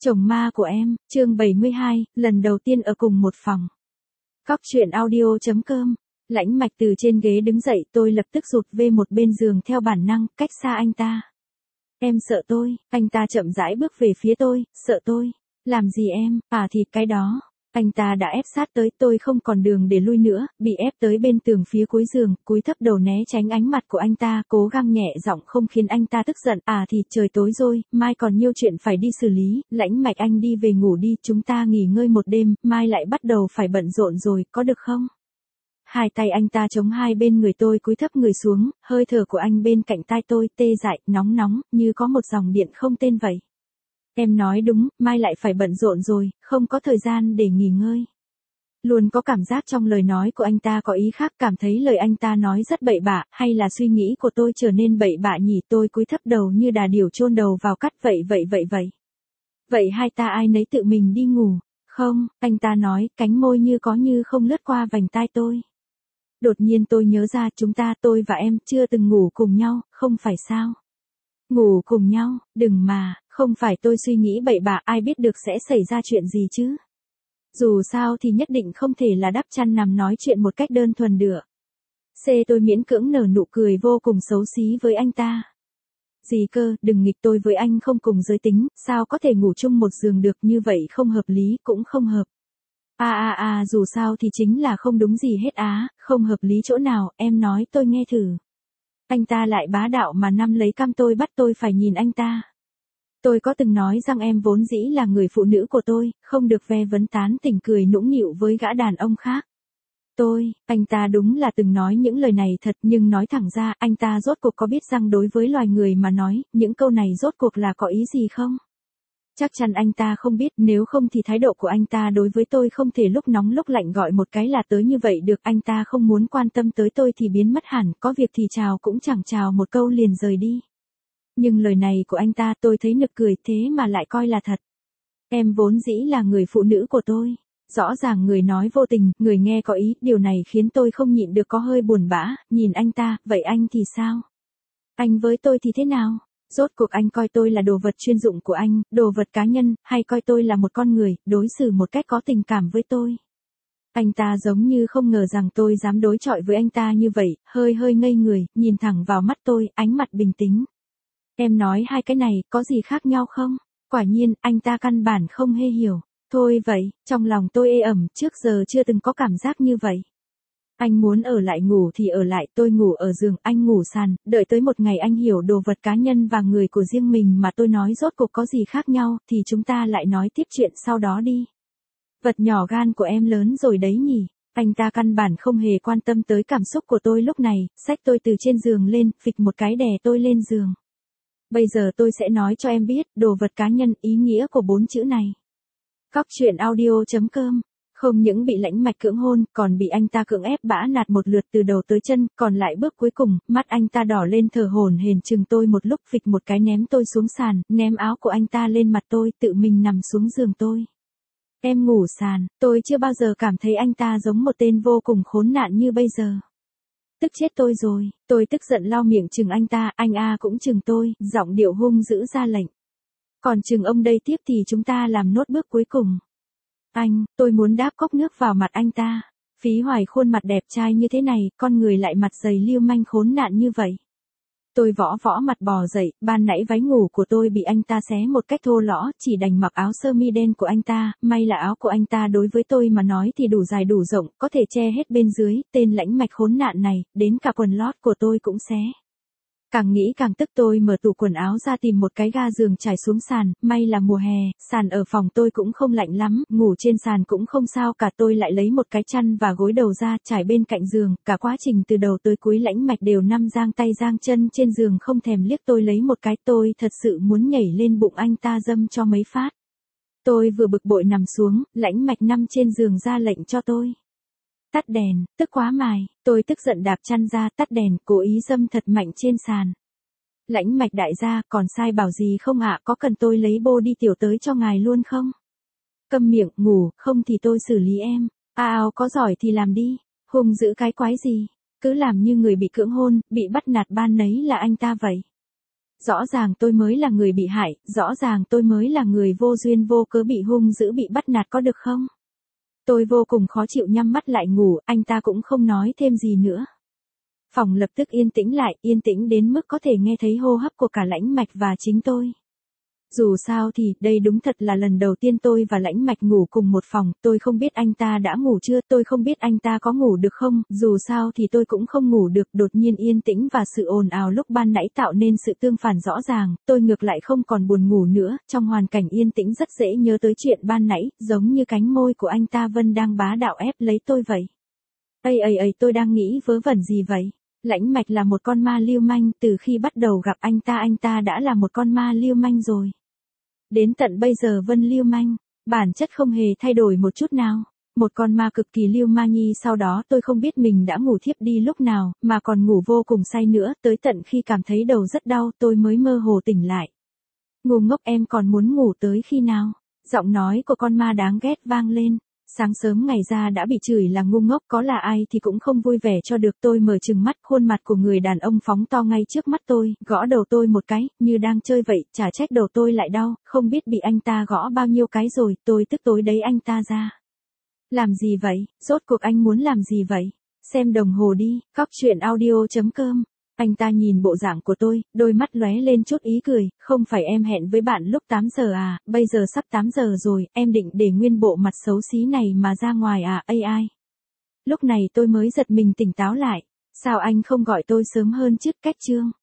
Chồng ma của em, chương 72, lần đầu tiên ở cùng một phòng. Cóc truyện audio.com. Lãnh Mạch từ trên ghế đứng dậy, tôi lập tức rụt về một bên giường theo bản năng, cách xa anh ta. Em sợ tôi, anh ta chậm rãi bước về phía tôi, sợ tôi. Làm gì em, thì cái đó. Anh ta đã ép sát tới, tôi không còn đường để lui nữa, bị ép tới bên tường phía cuối giường, cúi thấp đầu né tránh ánh mặt của anh ta, cố gắng nhẹ giọng không khiến anh ta tức giận. Thì trời tối rồi, mai còn nhiều chuyện phải đi xử lý, Lãnh Mạch anh đi về ngủ đi, chúng ta nghỉ ngơi một đêm, mai lại bắt đầu phải bận rộn rồi, có được không? Hai tay anh ta chống hai bên người tôi, cúi thấp người xuống, hơi thở của anh bên cạnh tai tôi tê dại, nóng nóng, như có một dòng điện không tên vậy. Em nói đúng, mai lại phải bận rộn rồi, không có thời gian để nghỉ ngơi. Luôn có cảm giác trong lời nói của anh ta có ý khác, cảm thấy lời anh ta nói rất bậy bạ, hay là suy nghĩ của tôi trở nên bậy bạ nhỉ? Tôi cúi thấp đầu như đà điểu chôn đầu vào cát. Vậy hai ta ai nấy tự mình đi ngủ. Không, anh ta nói, cánh môi như có như không lướt qua vành tai tôi. Đột nhiên tôi nhớ ra tôi và em chưa từng ngủ cùng nhau, không phải sao? Ngủ cùng nhau, đừng mà, không phải tôi suy nghĩ bậy bạ, ai biết được sẽ xảy ra chuyện gì chứ. Dù sao thì nhất định không thể là đắp chăn nằm nói chuyện một cách đơn thuần được. Tôi miễn cưỡng nở nụ cười vô cùng xấu xí với anh ta. Gì cơ, đừng nghịch, tôi với anh không cùng giới tính, sao có thể ngủ chung một giường được, như vậy không hợp lý, cũng không hợp. Dù sao thì chính là không đúng gì hết không hợp lý chỗ nào, em nói tôi nghe thử. Anh ta lại bá đạo mà nắm lấy cằm tôi, bắt tôi phải nhìn anh ta. Tôi có từng nói rằng em vốn dĩ là người phụ nữ của tôi, không được ve vấn tán tỉnh cười nũng nịu với gã đàn ông khác. Anh ta đúng là từng nói những lời này thật, nhưng nói thẳng ra, anh ta rốt cuộc có biết rằng đối với loài người mà nói, những câu này rốt cuộc là có ý gì không? Chắc chắn anh ta không biết, nếu không thì thái độ của anh ta đối với tôi không thể lúc nóng lúc lạnh gọi một cái là tới như vậy được. Anh ta không muốn quan tâm tới tôi thì biến mất hẳn, có việc thì chào cũng chẳng chào một câu liền rời đi. Nhưng lời này của anh ta tôi thấy nực cười, thế mà lại coi là thật. Em vốn dĩ là người phụ nữ của tôi. Rõ ràng người nói vô tình, người nghe có ý, điều này khiến tôi không nhịn được có hơi buồn bã, nhìn anh ta, vậy anh thì sao? Anh với tôi thì thế nào? Rốt cuộc anh coi tôi là đồ vật chuyên dụng của anh, đồ vật cá nhân, hay coi tôi là một con người, đối xử một cách có tình cảm với tôi? Anh ta giống như không ngờ rằng tôi dám đối chọi với anh ta như vậy, hơi ngây người, nhìn thẳng vào mắt tôi, ánh mặt bình tĩnh. Em nói hai cái này, có gì khác nhau không? Quả nhiên, anh ta căn bản không hề hiểu. Thôi vậy, trong lòng tôi ê ẩm, trước giờ chưa từng có cảm giác như vậy. Anh muốn ở lại ngủ thì ở lại, tôi ngủ ở giường, anh ngủ sàn, đợi tới một ngày anh hiểu đồ vật cá nhân và người của riêng mình mà tôi nói rốt cuộc có gì khác nhau, thì chúng ta lại nói tiếp chuyện sau đó đi. Vật nhỏ gan của em lớn rồi đấy nhỉ. Anh ta căn bản không hề quan tâm tới cảm xúc của tôi lúc này, xách tôi từ trên giường lên, phịch một cái đè tôi lên giường. Bây giờ tôi sẽ nói cho em biết, đồ vật cá nhân, ý nghĩa của 4 chữ này. Cóc truyện audio.com. Không những bị Lãnh Mạch cưỡng hôn, còn bị anh ta cưỡng ép bã nạt một lượt từ đầu tới chân, còn lại bước cuối cùng, mắt anh ta đỏ lên thở hổn hển chừng tôi một lúc, phịch một cái ném tôi xuống sàn, ném áo của anh ta lên mặt tôi, tự mình nằm xuống giường tôi. Em ngủ sàn, tôi chưa bao giờ cảm thấy anh ta giống một tên vô cùng khốn nạn như bây giờ. Tức chết tôi rồi, tôi tức giận lau miệng chừng anh ta, anh cũng chừng tôi, giọng điệu hung dữ ra lệnh. Còn chừng ông đây tiếp thì chúng ta làm nốt bước cuối cùng. Tôi muốn đáp cốc nước vào mặt anh ta. Phí hoài khuôn mặt đẹp trai như thế này, con người lại mặt dày lưu manh khốn nạn như vậy. Tôi võ mặt bò dậy, ban nãy váy ngủ của tôi bị anh ta xé một cách thô lõ, chỉ đành mặc áo sơ mi đen của anh ta, may là áo của anh ta đối với tôi mà nói thì đủ dài đủ rộng, có thể che hết bên dưới, tên Lãnh Mạch khốn nạn này, đến cả quần lót của tôi cũng xé. Càng nghĩ càng tức, tôi mở tủ quần áo ra tìm một cái ga giường trải xuống sàn, may là mùa hè, sàn ở phòng tôi cũng không lạnh lắm, ngủ trên sàn cũng không sao cả. Tôi lại lấy một cái chăn và gối đầu ra, trải bên cạnh giường, cả quá trình từ đầu tới cuối Lãnh Mạch đều nằm giang tay giang chân trên giường không thèm liếc tôi lấy một cái, tôi thật sự muốn nhảy lên bụng anh ta dâm cho mấy phát. Tôi vừa bực bội nằm xuống, Lãnh Mạch nằm trên giường ra lệnh cho tôi tắt đèn, tức quá mài, tôi tức giận đạp chăn ra, tắt đèn, cố ý dâm thật mạnh trên sàn. Lãnh Mạch đại gia, còn sai bảo gì không ạ, có cần tôi lấy bô đi tiểu tới cho ngài luôn không? Câm miệng, ngủ, không thì tôi xử lý em. Có giỏi thì làm đi, hung dữ cái quái gì, cứ làm như người bị cưỡng hôn, bị bắt nạt ban nấy là anh ta vậy. Rõ ràng tôi mới là người bị hại, rõ ràng tôi mới là người vô duyên vô cớ bị hung dữ bị bắt nạt có được không? Tôi vô cùng khó chịu nhắm mắt lại ngủ, anh ta cũng không nói thêm gì nữa. Phòng lập tức yên tĩnh lại, yên tĩnh đến mức có thể nghe thấy hô hấp của cả Lãnh Mạch và chính tôi. Dù sao thì, đây đúng thật là lần đầu tiên tôi và Lãnh Mạch ngủ cùng một phòng, tôi không biết anh ta đã ngủ chưa, tôi không biết anh ta có ngủ được không, dù sao thì tôi cũng không ngủ được, đột nhiên yên tĩnh và sự ồn ào lúc ban nãy tạo nên sự tương phản rõ ràng, tôi ngược lại không còn buồn ngủ nữa, trong hoàn cảnh yên tĩnh rất dễ nhớ tới chuyện ban nãy, giống như cánh môi của anh ta Vân đang bá đạo ép lấy tôi vậy. Ây, tôi đang nghĩ vớ vẩn gì vậy? Lãnh Mạch là một con ma lưu manh, từ khi bắt đầu gặp anh ta đã là một con ma lưu manh rồi. Đến tận bây giờ Vân lưu manh, bản chất không hề thay đổi một chút nào. Một con ma cực kỳ lưu ma nhi, sau đó tôi không biết mình đã ngủ thiếp đi lúc nào, mà còn ngủ vô cùng say nữa, tới tận khi cảm thấy đầu rất đau tôi mới mơ hồ tỉnh lại. Ngu ngốc, em còn muốn ngủ tới khi nào? Giọng nói của con ma đáng ghét vang lên. Sáng sớm ngày ra đã bị chửi là ngu ngốc, có là ai thì cũng không vui vẻ cho được. Tôi mở trừng mắt, khuôn mặt của người đàn ông phóng to ngay trước mắt tôi, gõ đầu tôi một cái, như đang chơi vậy, chả trách đầu tôi lại đau, không biết bị anh ta gõ bao nhiêu cái rồi, tôi tức tối đấy anh ta ra. Làm gì vậy, rốt cuộc anh muốn làm gì vậy? Xem đồng hồ đi, coctruyện.audio.com. Anh ta nhìn bộ dạng của tôi, đôi mắt lóe lên chút ý cười, không phải em hẹn với bạn lúc 8 giờ à, bây giờ sắp 8 giờ rồi, em định để nguyên bộ mặt xấu xí này mà ra ngoài à, ai. Lúc này tôi mới giật mình tỉnh táo lại, sao anh không gọi tôi sớm hơn chứ, cách chương.